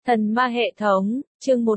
Thần ma hệ thống, chương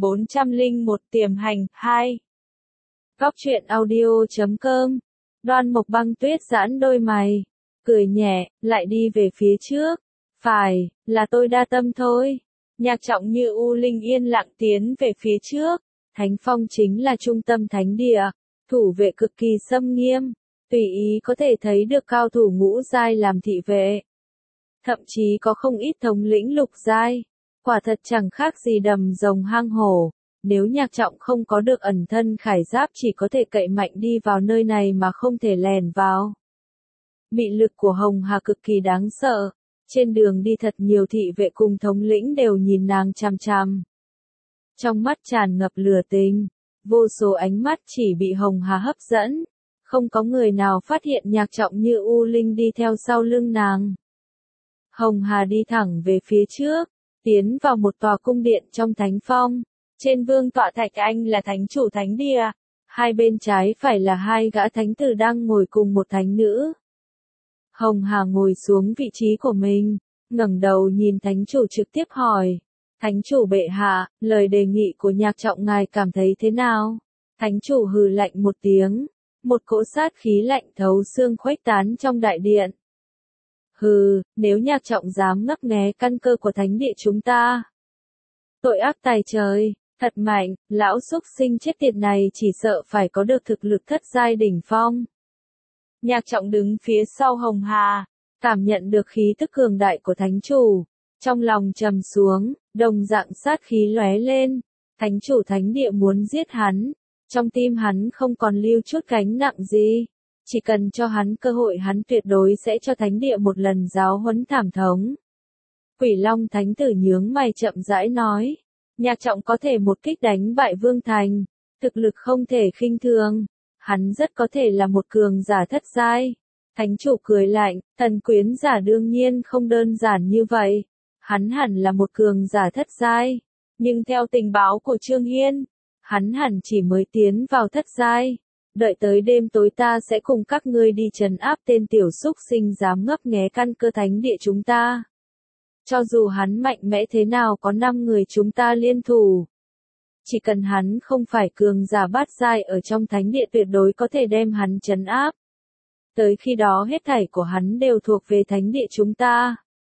1401 tiềm hành, 2. Góc truyện audio.com. Đoan Mộc Băng Tuyết giãn đôi mày, cười nhẹ, lại đi về phía trước. Phải, là tôi đa tâm thôi. Nhạc Trọng Như U Linh yên lặng tiến về phía trước. Thánh Phong chính là trung tâm thánh địa, thủ vệ cực kỳ xâm nghiêm, tùy ý có thể thấy được cao thủ ngũ giai làm thị vệ. Thậm chí có không ít thống lĩnh lục giai. Quả thật chẳng khác gì đầm rồng hang hổ, nếu Nhạc Trọng không có được ẩn thân khải giáp chỉ có thể cậy mạnh đi vào nơi này mà không thể lèn vào. Mị lực của Hồng Hà cực kỳ đáng sợ, trên đường đi thật nhiều thị vệ cùng thống lĩnh đều nhìn nàng chằm chằm. Trong mắt tràn ngập lửa tình, vô số ánh mắt chỉ bị Hồng Hà hấp dẫn, không có người nào phát hiện Nhạc Trọng Như U Linh đi theo sau lưng nàng. Hồng Hà đi thẳng về phía trước, tiến vào một tòa cung điện trong thánh phong. Trên vương tọa Thạch Anh là thánh chủ thánh địa, hai bên trái phải là hai gã thánh tử đang ngồi cùng một thánh nữ. Hồng Hà ngồi xuống vị trí của mình, ngẩng đầu nhìn thánh chủ trực tiếp hỏi. Thánh chủ bệ hạ, lời đề nghị của Nhạc Trọng ngài cảm thấy thế nào? Thánh chủ hừ lạnh một tiếng, một cỗ sát khí lạnh thấu xương khuếch tán trong đại điện. Hừ, nếu Nhạc Trọng dám ngấp nghé căn cơ của thánh địa chúng ta. Tội ác tày trời, thật mạnh, lão xúc sinh chết tiệt này chỉ sợ phải có được thực lực thất giai đỉnh phong. Nhạc Trọng đứng phía sau Hồng Hà, cảm nhận được khí tức cường đại của thánh chủ, trong lòng trầm xuống, đồng dạng sát khí lóe lên, thánh chủ thánh địa muốn giết hắn, trong tim hắn không còn lưu chút gánh nặng gì. Chỉ cần cho hắn cơ hội hắn tuyệt đối sẽ cho thánh địa một lần giáo huấn thảm thống. Quỷ Long thánh tử nhướng mày chậm rãi nói. Nhạc Trọng có thể một kích đánh bại Vương Thành. Thực lực không thể khinh thường. Hắn rất có thể là một cường giả thất giai. Thánh chủ cười lạnh, thần quyến giả đương nhiên không đơn giản như vậy. Hắn hẳn là một cường giả thất giai. Nhưng theo tình báo của Trương Hiên, hắn hẳn chỉ mới tiến vào thất giai. Đợi tới đêm tối ta sẽ cùng các ngươi đi trấn áp tên tiểu xúc sinh dám ngấp nghé căn cơ thánh địa chúng ta. Cho dù hắn mạnh mẽ thế nào có 5 người chúng ta liên thủ. Chỉ cần hắn không phải cường giả bát giai ở trong thánh địa tuyệt đối có thể đem hắn trấn áp. Tới khi đó hết thảy của hắn đều thuộc về thánh địa chúng ta.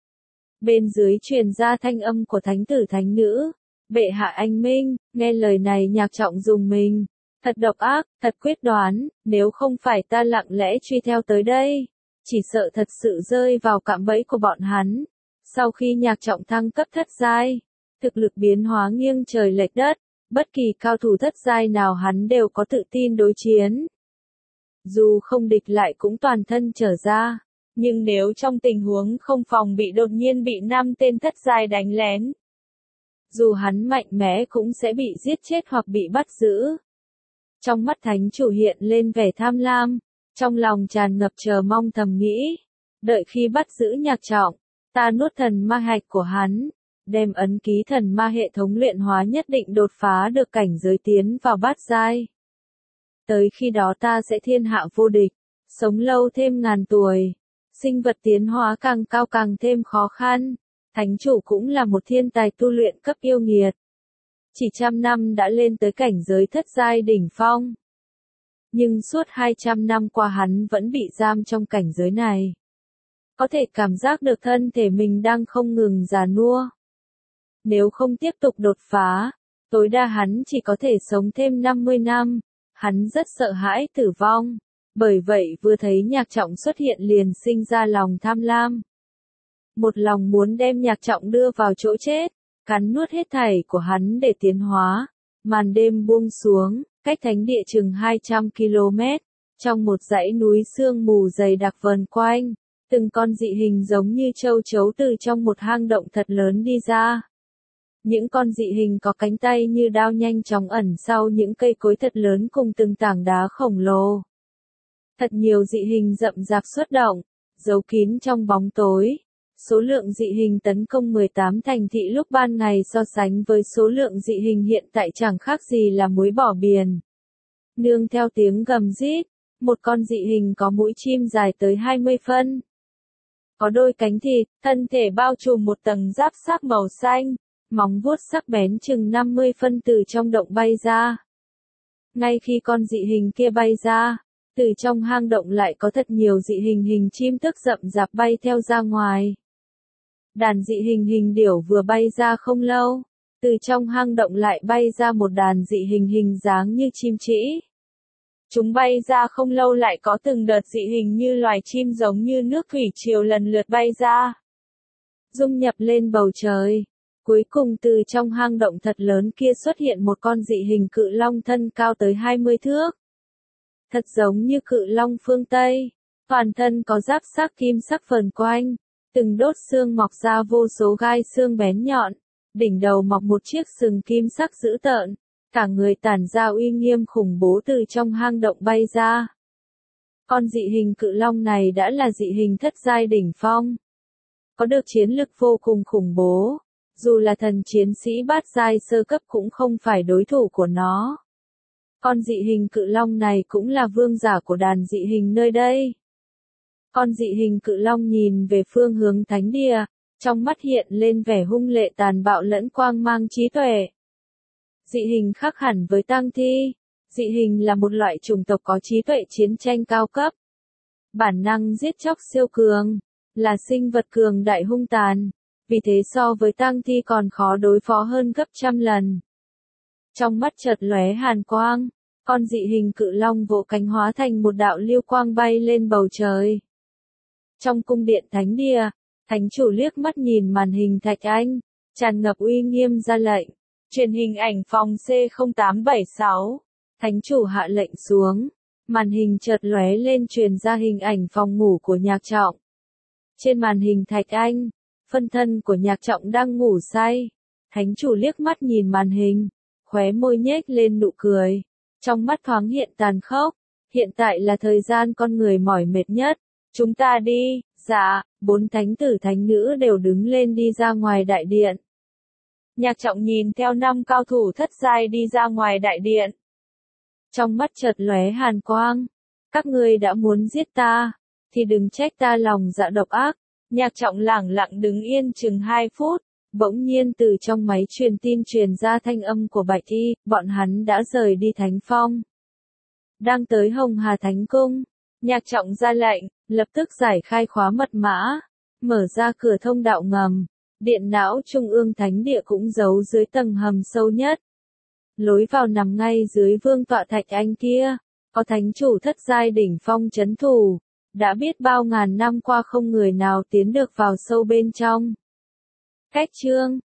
Bên dưới truyền ra thanh âm của thánh tử thánh nữ. Bệ hạ anh minh, nghe lời này Nhạc Trọng dùng mình. Thật độc ác, thật quyết đoán, nếu không phải ta lặng lẽ truy theo tới đây, chỉ sợ thật sự rơi vào cạm bẫy của bọn hắn. Sau khi Nhạc Trọng thăng cấp thất giai, thực lực biến hóa nghiêng trời lệch đất, bất kỳ cao thủ thất giai nào hắn đều có tự tin đối chiến. Dù không địch lại cũng toàn thân trở ra, nhưng nếu trong tình huống không phòng bị đột nhiên bị 5 tên thất giai đánh lén, dù hắn mạnh mẽ cũng sẽ bị giết chết hoặc bị bắt giữ. Trong mắt thánh chủ hiện lên vẻ tham lam, trong lòng tràn ngập chờ mong thầm nghĩ. Đợi khi bắt giữ Nhạc Trọng, ta nuốt thần ma hạch của hắn, đem ấn ký thần ma hệ thống luyện hóa nhất định đột phá được cảnh giới tiến vào bát giai. Tới khi đó ta sẽ thiên hạ vô địch, sống lâu thêm ngàn tuổi, sinh vật tiến hóa càng cao càng thêm khó khăn. Thánh chủ cũng là một thiên tài tu luyện cấp yêu nghiệt. Chỉ 100 năm đã lên tới cảnh giới thất giai đỉnh phong. Nhưng suốt 200 năm qua hắn vẫn bị giam trong cảnh giới này. Có thể cảm giác được thân thể mình đang không ngừng già nua. Nếu không tiếp tục đột phá, tối đa hắn chỉ có thể sống thêm 50 năm. Hắn rất sợ hãi tử vong. Bởi vậy vừa thấy Nhạc Trọng xuất hiện liền sinh ra lòng tham lam. Một lòng muốn đem Nhạc Trọng đưa vào chỗ chết. Cắn nuốt hết thảy của hắn để tiến hóa. Màn đêm buông xuống, cách thánh địa chừng 200 km, trong một dãy núi sương mù dày đặc vần quanh, từng con dị hình giống như châu chấu từ trong một hang động thật lớn đi ra. Những con dị hình có cánh tay như đao nhanh chóng ẩn sau những cây cối thật lớn cùng từng tảng đá khổng lồ. Thật nhiều dị hình rậm rạp xuất động, giấu kín trong bóng tối. Số lượng dị hình tấn công 18 thành thị lúc ban ngày so sánh với số lượng dị hình hiện tại chẳng khác gì là muối bỏ biển. Nương theo tiếng gầm rít, một con dị hình có mũi chim dài tới 20 phân. Có đôi cánh thịt, thân thể bao trùm một tầng giáp xác màu xanh, móng vuốt sắc bén chừng 50 phân từ trong động bay ra. Ngay khi con dị hình kia bay ra, từ trong hang động lại có thật nhiều dị hình chim tức rậm rạp bay theo ra ngoài. Đàn dị hình điểu vừa bay ra không lâu, từ trong hang động lại bay ra một đàn dị hình dáng như chim trĩ. Chúng bay ra không lâu lại có từng đợt dị hình như loài chim giống như nước thủy triều lần lượt bay ra, dung nhập lên bầu trời. Cuối cùng từ trong hang động thật lớn kia xuất hiện một con dị hình cự long thân cao tới 20 thước. Thật giống như cự long phương Tây, toàn thân có giáp sắc kim sắc vờn quanh, từng đốt xương mọc ra vô số gai xương bén nhọn, đỉnh đầu mọc một chiếc sừng kim sắc dữ tợn, cả người tản ra uy nghiêm khủng bố từ trong hang động bay ra. Con dị hình cự long này đã là dị hình thất giai đỉnh phong, có được chiến lực vô cùng khủng bố, dù là thần chiến sĩ bát giai sơ cấp cũng không phải đối thủ của nó. Con dị hình cự long này cũng là vương giả của đàn dị hình nơi đây. Con dị hình cự long nhìn về phương hướng thánh địa, trong mắt hiện lên vẻ hung lệ tàn bạo lẫn quang mang trí tuệ. Dị hình khác hẳn với tang thi, dị hình là một loại chủng tộc có trí tuệ chiến tranh cao cấp. Bản năng giết chóc siêu cường, là sinh vật cường đại hung tàn, vì thế so với tang thi còn khó đối phó hơn gấp trăm lần. Trong mắt chợt lóe hàn quang, con dị hình cự long vỗ cánh hóa thành một đạo lưu quang bay lên bầu trời. Trong cung điện thánh địa, thánh chủ liếc mắt nhìn màn hình thạch anh, tràn ngập uy nghiêm ra lệnh. Truyền hình ảnh phòng C0876. Thánh chủ hạ lệnh xuống. Màn hình chợt lóe lên truyền ra hình ảnh phòng ngủ của Nhạc Trọng. Trên màn hình thạch anh, phân thân của Nhạc Trọng đang ngủ say. Thánh chủ liếc mắt nhìn màn hình, khóe môi nhếch lên nụ cười. Trong mắt thoáng hiện tàn khốc. Hiện tại là thời gian con người mỏi mệt nhất. Chúng ta đi. Dạ, 4 thánh tử thánh nữ đều đứng lên đi ra ngoài đại điện. Nhạc Trọng nhìn theo 5 cao thủ thất giai đi ra ngoài đại điện. Trong mắt chợt lóe hàn quang. Các ngươi đã muốn giết ta, thì đừng trách ta lòng dạ độc ác. Nhạc Trọng lẳng lặng đứng yên chừng 2 phút, bỗng nhiên từ trong máy truyền tin truyền ra thanh âm của Bạch Y, bọn hắn đã rời đi Thánh Phong. Đang tới Hồng Hà Thánh Cung, Nhạc Trọng ra lệnh, lập tức giải khai khóa mật mã, mở ra cửa thông đạo ngầm. Điện não trung ương thánh địa cũng giấu dưới tầng hầm sâu nhất. Lối vào nằm ngay dưới vương tọa thạch anh kia, có thánh chủ thất giai đỉnh phong trấn thủ, đã biết bao ngàn năm qua không người nào tiến được vào sâu bên trong. Cách chương